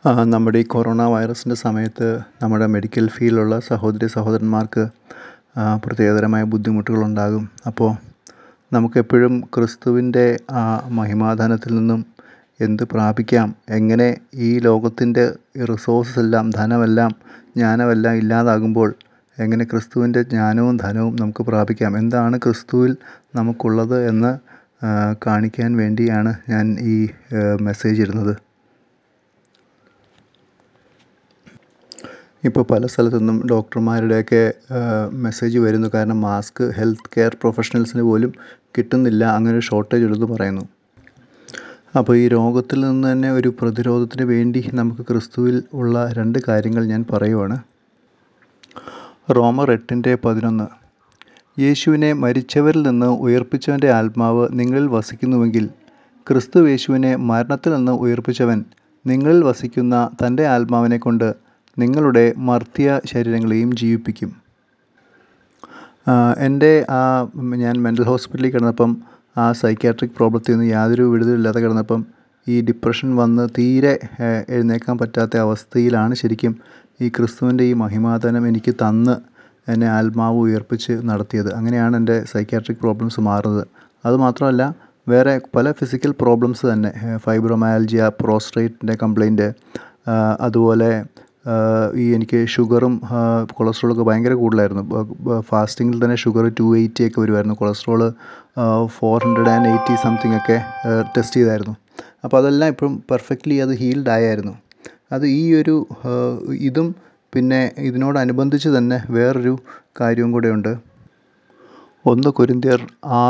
നമ്മുടെ ഈ കൊറോണ വൈറസിൻ്റെ സമയത്ത് നമ്മുടെ മെഡിക്കൽ ഫീൽഡിലുള്ള സഹോദരി സഹോദരന്മാർക്ക് പ്രത്യേകതരമായ ബുദ്ധിമുട്ടുകളുണ്ടാകും. അപ്പോൾ നമുക്കെപ്പോഴും ക്രിസ്തുവിൻ്റെ മഹിമാധനത്തിൽ നിന്നും എന്ത് പ്രാപിക്കാം, എങ്ങനെ ഈ ലോകത്തിൻ്റെ റിസോഴ്സസ് എല്ലാം, ധനമെല്ലാം, ജ്ഞാനമെല്ലാം ഇല്ലാതാകുമ്പോൾ എങ്ങനെ ക്രിസ്തുവിൻ്റെ ജ്ഞാനവും ധനവും നമുക്ക് പ്രാപിക്കാം, എന്താണ് ക്രിസ്തുവിൽ നമുക്കുള്ളത് എന്ന് കാണിക്കാൻ വേണ്ടിയാണ് ഞാൻ ഈ മെസ്സേജ് ഇടുന്നത്. ഇപ്പോൾ പല സ്ഥലത്തു നിന്നും ഡോക്ടർമാരുടെയൊക്കെ മെസ്സേജ് വരുന്നു. കാരണം മാസ്ക് ഹെൽത്ത് കെയർ പ്രൊഫഷണൽസിന് പോലും കിട്ടുന്നില്ല, അങ്ങനെ ഷോർട്ടേജ് ഉണ്ടെന്ന് പറയുന്നു. അപ്പോൾ ഈ രോഗത്തിൽ നിന്ന് തന്നെ ഒരു പ്രതിരോധത്തിന് വേണ്ടി നമുക്ക് ക്രിസ്തുവിൽ ഉള്ള 2 കാര്യങ്ങൾ ഞാൻ പറയുവാണ്. റോമർ 8:11 യേശുവിനെ മരിച്ചവരിൽ നിന്ന് ഉയർപ്പിച്ചവൻ്റെ ആത്മാവ് നിങ്ങളിൽ വസിക്കുന്നുവെങ്കിൽ ക്രിസ്തു യേശുവിനെ മരണത്തിൽ നിന്ന് ഉയർപ്പിച്ചവൻ നിങ്ങളിൽ വസിക്കുന്ന തൻ്റെ ആത്മാവിനെ കൊണ്ട് നിങ്ങളുടെ മർത്യ ശരീരങ്ങളെയും ജീവിപ്പിക്കും. ഞാൻ മെൻ്റൽ ഹോസ്പിറ്റലിൽ കിടന്നപ്പം സൈക്യാട്രിക് പ്രോബ്ലത്തിൽ നിന്ന് യാതൊരു വിടുതലില്ലാതെ കിടന്നപ്പം ഈ ഡിപ്രഷൻ വന്ന് തീരെ എഴുന്നേൽക്കാൻ പറ്റാത്ത അവസ്ഥയിലാണ് ശരിക്കും ഈ ക്രിസ്തുവിൻ്റെ ഈ മഹിമാധനം എനിക്ക് തന്ന് എന്നെ ആത്മാവ് ഉയർപ്പിച്ച് നടത്തിയത്. അങ്ങനെയാണ് എൻ്റെ സൈക്യാട്രിക് പ്രോബ്ലംസ് മാറുന്നത്. അതുമാത്രമല്ല, വേറെ പല ഫിസിക്കൽ പ്രോബ്ലംസ് തന്നെ, ഫൈബ്രോമയാൽജിയ, പ്രോസ്ട്രേറ്റിൻ്റെ കംപ്ലയിൻറ്റ്, അതുപോലെ എനിക്ക് ഷുഗറും കൊളസ്ട്രോളൊക്കെ ഭയങ്കര കൂടുതലായിരുന്നു. ഫാസ്റ്റിങ്ങിൽ തന്നെ ഷുഗർ 280 ഒക്കെ വരുമായിരുന്നു. കൊളസ്ട്രോൾ 480 സംതിങ് ഒക്കെ ടെസ്റ്റ് ചെയ്തായിരുന്നു. അപ്പോൾ അതെല്ലാം ഇപ്പം പെർഫെക്റ്റ്ലി അത് ഹീൽഡ് ആയായിരുന്നു. അത് ഈ ഒരു ഇതും പിന്നെ ഇതിനോടനുബന്ധിച്ച് തന്നെ വേറൊരു കാര്യവും കൂടെ ഉണ്ട്. 1 കൊരിന്ത്യർ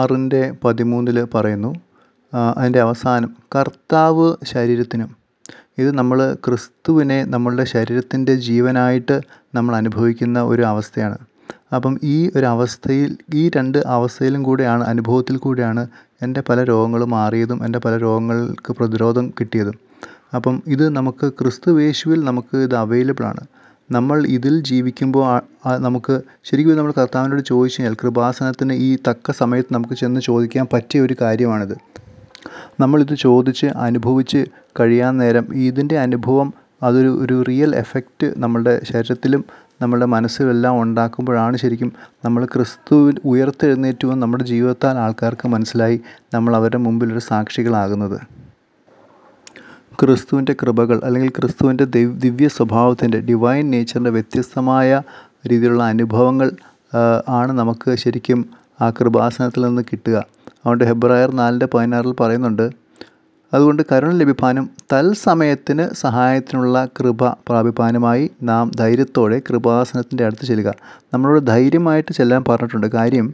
6:13 പറയുന്നു, അതിൻ്റെ അവസാനം കർത്താവ് ശരീരത്തിനും. ഇത് നമ്മൾ ക്രിസ്തുവിനെ നമ്മളുടെ ശരീരത്തിൻ്റെ ജീവനായിട്ട് നമ്മൾ അനുഭവിക്കുന്ന ഒരു അവസ്ഥയാണ്. അപ്പം ഈ ഒരു അവസ്ഥയിൽ, ഈ 2 അവസ്ഥയിലും കൂടെയാണ്, അനുഭവത്തിൽ കൂടെയാണ് എൻ്റെ പല രോഗങ്ങളും മാറിയതും എൻ്റെ പല രോഗങ്ങൾക്ക് പ്രതിരോധം കിട്ടിയതും. അപ്പം ഇത് നമുക്ക് ക്രിസ്തുയേശുവിൽ നമുക്ക് ഇത് അവൈലബിളാണ്. നമ്മൾ ഇതിൽ ജീവിക്കുമ്പോൾ നമുക്ക് ശരിക്കും നമ്മൾ കർത്താവിനോട് ചോദിച്ചു കഴിഞ്ഞാൽ കൃപാസനത്തിന് ഈ തക്ക സമയത്ത് നമുക്ക് ചെന്ന് ചോദിക്കാൻ പറ്റിയ ഒരു കാര്യമാണിത്. നമ്മളിത് ചോദിച്ച് അനുഭവിച്ച് കഴിയാൻ നേരം ഇതിൻ്റെ അനുഭവം അതൊരു റിയൽ എഫക്റ്റ് നമ്മളുടെ ശരീരത്തിലും നമ്മളുടെ മനസ്സിലെല്ലാം ഉണ്ടാക്കുമ്പോഴാണ് ശരിക്കും നമ്മൾ ക്രിസ്തുവിൽ ഉയർത്തെഴുന്നേറ്റുവെന്ന് നമ്മുടെ ജീവിതത്താൽ ആൾക്കാർക്ക് മനസ്സിലായി നമ്മൾ അവരുടെ മുമ്പിലൊരു സാക്ഷികളാകുന്നത്. ക്രിസ്തുവിൻ്റെ കൃപകൾ അല്ലെങ്കിൽ ക്രിസ്തുവിൻ്റെ ദിവ്യ സ്വഭാവത്തിൻ്റെ ഡിവൈൻ നേച്ചറിൻ്റെ വ്യത്യസ്തമായ രീതിയിലുള്ള അനുഭവങ്ങൾ ആണ് നമുക്ക് ശരിക്കും ആ കൃപാസനത്തിൽ നിന്ന് കിട്ടുക. അതുകൊണ്ട് ഹെബ്രായർ 4:16 പറയുന്നുണ്ട്, അതുകൊണ്ട് കരുണ ലഭിപ്പാനും തൽസമയത്തിന് സഹായത്തിനുള്ള കൃപ പ്രാപിപ്പാനുമായി നാം ധൈര്യത്തോടെ കൃപാസനത്തിൻ്റെ അടുത്ത് ചെല്ലുക. നമ്മളോട് ധൈര്യമായിട്ട് ചെല്ലാൻ പറഞ്ഞിട്ടുണ്ട്. കാര്യം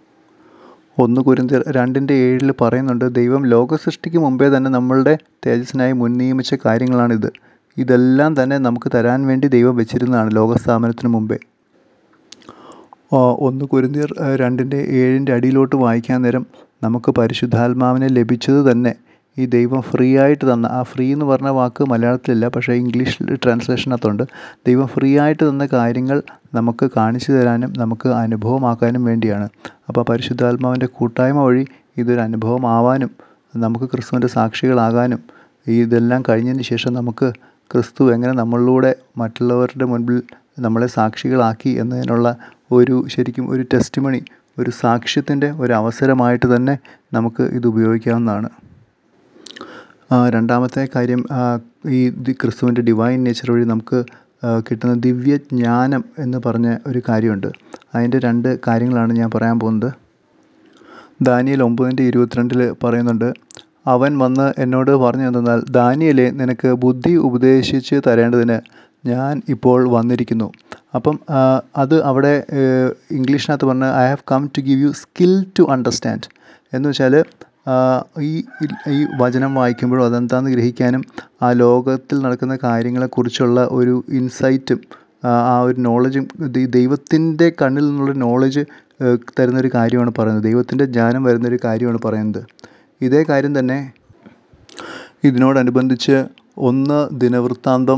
1 കൊരിന്ത്യർ 2:7 പറയുന്നുണ്ട്, ദൈവം ലോകസൃഷ്ടിക്ക് മുമ്പേ തന്നെ നമ്മളുടെ തേജസ്സിനായി മുൻനിയമിച്ച കാര്യങ്ങളാണിത്. ഇതെല്ലാം തന്നെ നമുക്ക് തരാൻ വേണ്ടി ദൈവം വെച്ചിരുന്നതാണ് ലോകസ്ഥാപനത്തിന് മുമ്പേ. 1 കൊരിന്ത്യർ 2:7 അടിയിലോട്ട് വായിക്കാൻ നേരം നമുക്ക് പരിശുദ്ധാത്മാവിനെ ലഭിച്ചത് തന്നെ ഈ ദൈവം ഫ്രീ ആയിട്ട് തന്ന, ആ ഫ്രീ എന്ന് പറഞ്ഞ വാക്ക് മലയാളത്തിലില്ല, പക്ഷേ ഇംഗ്ലീഷിൽ ട്രാൻസ്ലേഷനകത്തുണ്ട്. ദൈവം ഫ്രീ ആയിട്ട് തന്ന കാര്യങ്ങൾ നമുക്ക് കാണിച്ചു തരാനും നമുക്ക് അനുഭവമാക്കാനും വേണ്ടിയാണ്. അപ്പോൾ പരിശുദ്ധാത്മാവിൻ്റെ കൂട്ടായ്മ വഴി ഇതൊരു അനുഭവമാവാനും നമുക്ക് ക്രിസ്തുവിൻ്റെ സാക്ഷികളാകാനും ഇതെല്ലാം കഴിഞ്ഞതിന് ശേഷം നമുക്ക് ക്രിസ്തു എങ്ങനെ നമ്മളിലൂടെ മറ്റുള്ളവരുടെ മുൻപിൽ നമ്മളെ സാക്ഷികളാക്കി എന്നതിനുള്ള ശരിക്കും ഒരു ടെസ്റ്റിമണി, ഒരു സാക്ഷ്യത്തിൻ്റെ ഒരു അവസരമായിട്ട് തന്നെ നമുക്ക് ഇത് ഉപയോഗിക്കാവുന്നതാണ്. രണ്ടാമത്തെ കാര്യം, ഈ ക്രിസ്തുവിൻ്റെ ഡിവൈൻ നേച്ചർ വഴി നമുക്ക് കിട്ടുന്ന ദിവ്യജ്ഞാനം എന്ന് പറഞ്ഞ ഒരു കാര്യമുണ്ട്. അതിൻ്റെ 2 കാര്യങ്ങളാണ് ഞാൻ പറയാൻ പോകുന്നത്. ദാനിയേൽ 9:22 പറയുന്നുണ്ട്, അവൻ വന്ന് എന്നോട് പറഞ്ഞു എന്തെന്നാൽ, ദാനിയേലേ, നിനക്ക് ബുദ്ധി ഉപദേശിച്ച് തരേണ്ടതിന് ഞാൻ ഇപ്പോൾ വന്നിരിക്കുന്നു. അപ്പം അത് അവിടെ ഇംഗ്ലീഷിനകത്ത് പറഞ്ഞ I have come to give you skill to understand എന്ന് വെച്ചാൽ ഈ വചനം വായിക്കുമ്പോഴും അതെന്താണെന്ന് ഗ്രഹിക്കാനും ആ ലോകത്തിൽ നടക്കുന്ന കാര്യങ്ങളെക്കുറിച്ചുള്ള ഒരു ഇൻസൈറ്റും ആ ഒരു നോളജും ദൈവത്തിൻ്റെ കണ്ണിൽ നിന്നുള്ള നോളജ് തരുന്നൊരു കാര്യമാണ് പറയുന്നത്. ദൈവത്തിൻ്റെ ജ്ഞാനം വരുന്നൊരു കാര്യമാണ് പറയുന്നത്. ഇതേ കാര്യം തന്നെ ഇതിനോടനുബന്ധിച്ച് 1 ദിനവൃത്താന്തം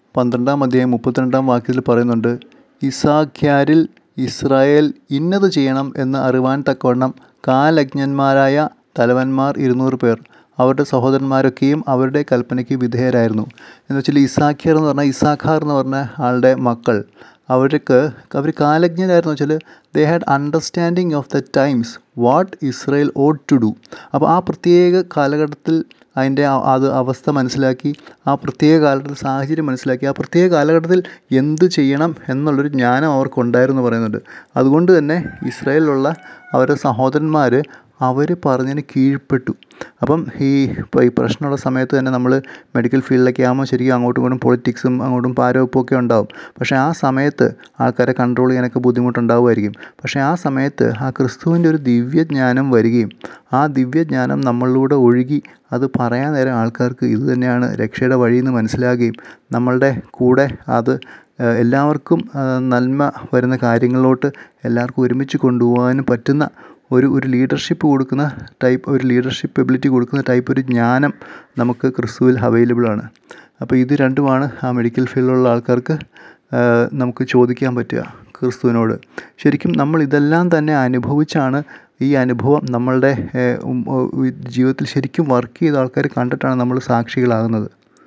12:32 പറയുന്നുണ്ട്, ഇസാഖ്യാരിൽ ഇസ്രായേൽ ഇന്നത് ചെയ്യണം എന്ന് അറിവാൻ തക്കവണ്ണം കാലജ്ഞന്മാരായ തലവന്മാർ 200 പേർ അവരുടെ സഹോദരന്മാരൊക്കെയും അവരുടെ കൽപ്പനയ്ക്ക് വിധേയരായിരുന്നു. എന്ന് വെച്ചാൽ ഇസാഖാർ എന്ന് പറഞ്ഞ ആളുടെ മക്കൾ അവർ കാലജ്ഞരായിരുന്നു. വെച്ചാൽ they had understanding of the times what Israel ought to do. അപ്പോൾ ആ പ്രത്യേക കാലഘട്ടത്തിൽ അതിൻ്റെ അവസ്ഥ മനസ്സിലാക്കി, ആ പ്രത്യേക കാലഘട്ടത്തിൽ സാഹചര്യം മനസ്സിലാക്കി, ആ പ്രത്യേക കാലഘട്ടത്തിൽ എന്ത് ചെയ്യണം എന്നുള്ളൊരു ജ്ഞാനം അവർക്കുണ്ടായിരുന്നു പറയുന്നുണ്ട്. അതുകൊണ്ട് തന്നെ ഇസ്രായേലിലുള്ള അവരുടെ സഹോദരന്മാർ അവർ പറഞ്ഞതിന് കീഴ്പ്പെട്ടു. അപ്പം ഈ പ്രശ്നമുള്ള സമയത്ത് തന്നെ നമ്മൾ മെഡിക്കൽ ഫീൽഡിലൊക്കെ ആകുമ്പോൾ ശരിക്കും അങ്ങോട്ടും ഇങ്ങോട്ടും പൊളിറ്റിക്സും അങ്ങോട്ടും പാരവെപ്പൊക്കെ ഉണ്ടാവും. പക്ഷേ ആ സമയത്ത് ആൾക്കാരെ കൺട്രോൾ ചെയ്യാനൊക്കെ ബുദ്ധിമുട്ടുണ്ടാവുമായിരിക്കും. പക്ഷേ ആ സമയത്ത് ആ ക്രിസ്തുവിൻ്റെ ഒരു ദിവ്യജ്ഞാനം വരികയും ആ ദിവ്യജ്ഞാനം നമ്മളിലൂടെ ഒഴുകി അത് പറയാൻ നേരം ആൾക്കാർക്ക് ഇത് തന്നെയാണ് രക്ഷയുടെ വഴിയെന്ന് മനസ്സിലാകുകയും നമ്മളുടെ കൂടെ അത് എല്ലാവർക്കും നന്മ വരുന്ന കാര്യങ്ങളിലോട്ട് എല്ലാവർക്കും ഒരുമിച്ച് കൊണ്ടുപോകാനും പറ്റുന്ന ഒരു ലീഡർഷിപ്പ് കൊടുക്കുന്ന ഒരു ലീഡർഷിപ്പ് എബിലിറ്റി കൊടുക്കുന്ന ഒരു ജ്ഞാനം നമുക്ക് ക്രിസ്തുവിൽ അവൈലബിളാണ്. അപ്പോൾ ഇത് രണ്ടുമാണ് ആ മെഡിക്കൽ ഫീൽഡിലുള്ള ആൾക്കാർക്ക് നമുക്ക് ചോദിക്കാൻ പറ്റുക ക്രിസ്തുവിനോട്. ശരിക്കും നമ്മൾ ഇതെല്ലാം തന്നെ അനുഭവിച്ചാണ്, ഈ അനുഭവം നമ്മളുടെ ജീവിതത്തിൽ ശരിക്കും വർക്ക് ചെയ്ത ആൾക്കാർ കണ്ടിട്ടാണ് നമ്മൾ സാക്ഷികളാകുന്നത്.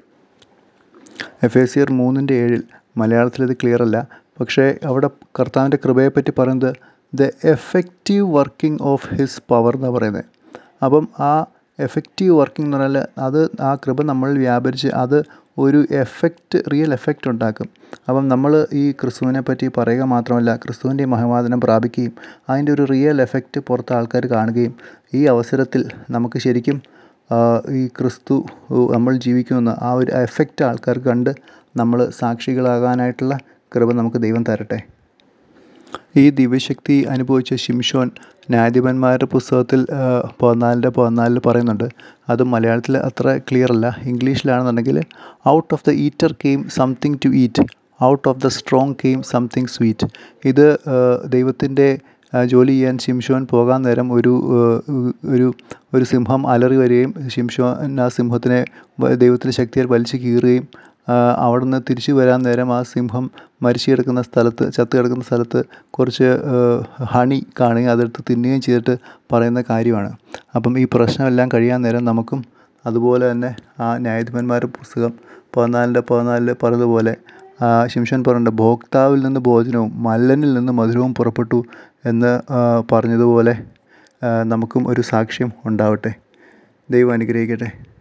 എഫേസ്യർ 3:7 മലയാളത്തിൽ ഇത് ക്ലിയർ അല്ല, പക്ഷേ അവിടെ കർത്താവിൻ്റെ കൃപയെപ്പറ്റി പറയുന്നത് the effective working of his power എന്നാണ് പറയുന്നത്. അപ്പം ആ എഫക്റ്റീവ് വർക്കിംഗ് എന്ന് പറഞ്ഞാൽ അത് ആ കൃപ നമ്മളിൽ വ്യാപരിച്ച് അത് ഒരു റിയൽ എഫക്റ്റ് ഉണ്ടാക്കും. അപ്പം നമ്മൾ ഈ ക്രിസ്തുവിനെ പറ്റി പറയുക മാത്രമല്ല, ക്രിസ്തുവിൻ്റെ മഹിമാധനം പ്രാപിക്കുകയും അതിൻ്റെ ഒരു റിയൽ എഫക്റ്റ് പുറത്ത് ആൾക്കാർ കാണുകയും ഈ അവസരത്തിൽ നമുക്ക് ശരിക്കും ഈ ക്രിസ്തു നമ്മൾ ജീവിക്കുന്ന ആ ഒരു എഫക്റ്റ് ആൾക്കാർക്ക് കണ്ട് നമ്മൾ സാക്ഷികളാകാനായിട്ടുള്ള കൃപ നമുക്ക് ദൈവം തരട്ടെ. ഈ ദിവ്യശക്തി അനുഭവിച്ച ശിംശോൻ ന്യായാധിപന്മാരുടെ പുസ്തകത്തിൽ 14:14 പറയുന്നുണ്ട്. അത് മലയാളത്തിൽ അത്ര ക്ലിയർ അല്ല. ഇംഗ്ലീഷിലാണെന്നുണ്ടെങ്കിൽ out of the eater came something to eat, out of the strong came something sweet. ഇത് ദൈവത്തിൻ്റെ ജോലി ചെയ്യാൻ ശിംശോൻ പോകാൻ നേരം ഒരു സിംഹം അലറി വരികയും ശിംശോൻ ആ സിംഹത്തിനെ ദൈവത്തിൻ്റെ ശക്തിയാൽ വലിച്ചു കീറുകയും അവിടെ നിന്ന് തിരിച്ചു വരാൻ നേരം ആ സിംഹം ചത്ത് കിടക്കുന്ന സ്ഥലത്ത് കുറച്ച് ഹണി കാണുകയും അതെടുത്ത് തിന്നുകയും ചെയ്തിട്ട് പറയുന്ന കാര്യമാണ്. അപ്പം ഈ പ്രശ്നമെല്ലാം കഴിയാൻ നേരം നമുക്കും അതുപോലെ തന്നെ ആ ന്യായാധിപന്മാരുടെ പുസ്തകം 14:14 പറഞ്ഞതുപോലെ ശിംശോൻ പറഞ്ഞിട്ടുണ്ട്, ഭോക്താവിൽ നിന്ന് ഭോജനവും മല്ലനിൽ നിന്ന് മധുരവും പുറപ്പെട്ടു എന്ന് പറഞ്ഞതുപോലെ നമുക്കും ഒരു സാക്ഷ്യം ഉണ്ടാവട്ടെ. ദൈവം അനുഗ്രഹിക്കട്ടെ.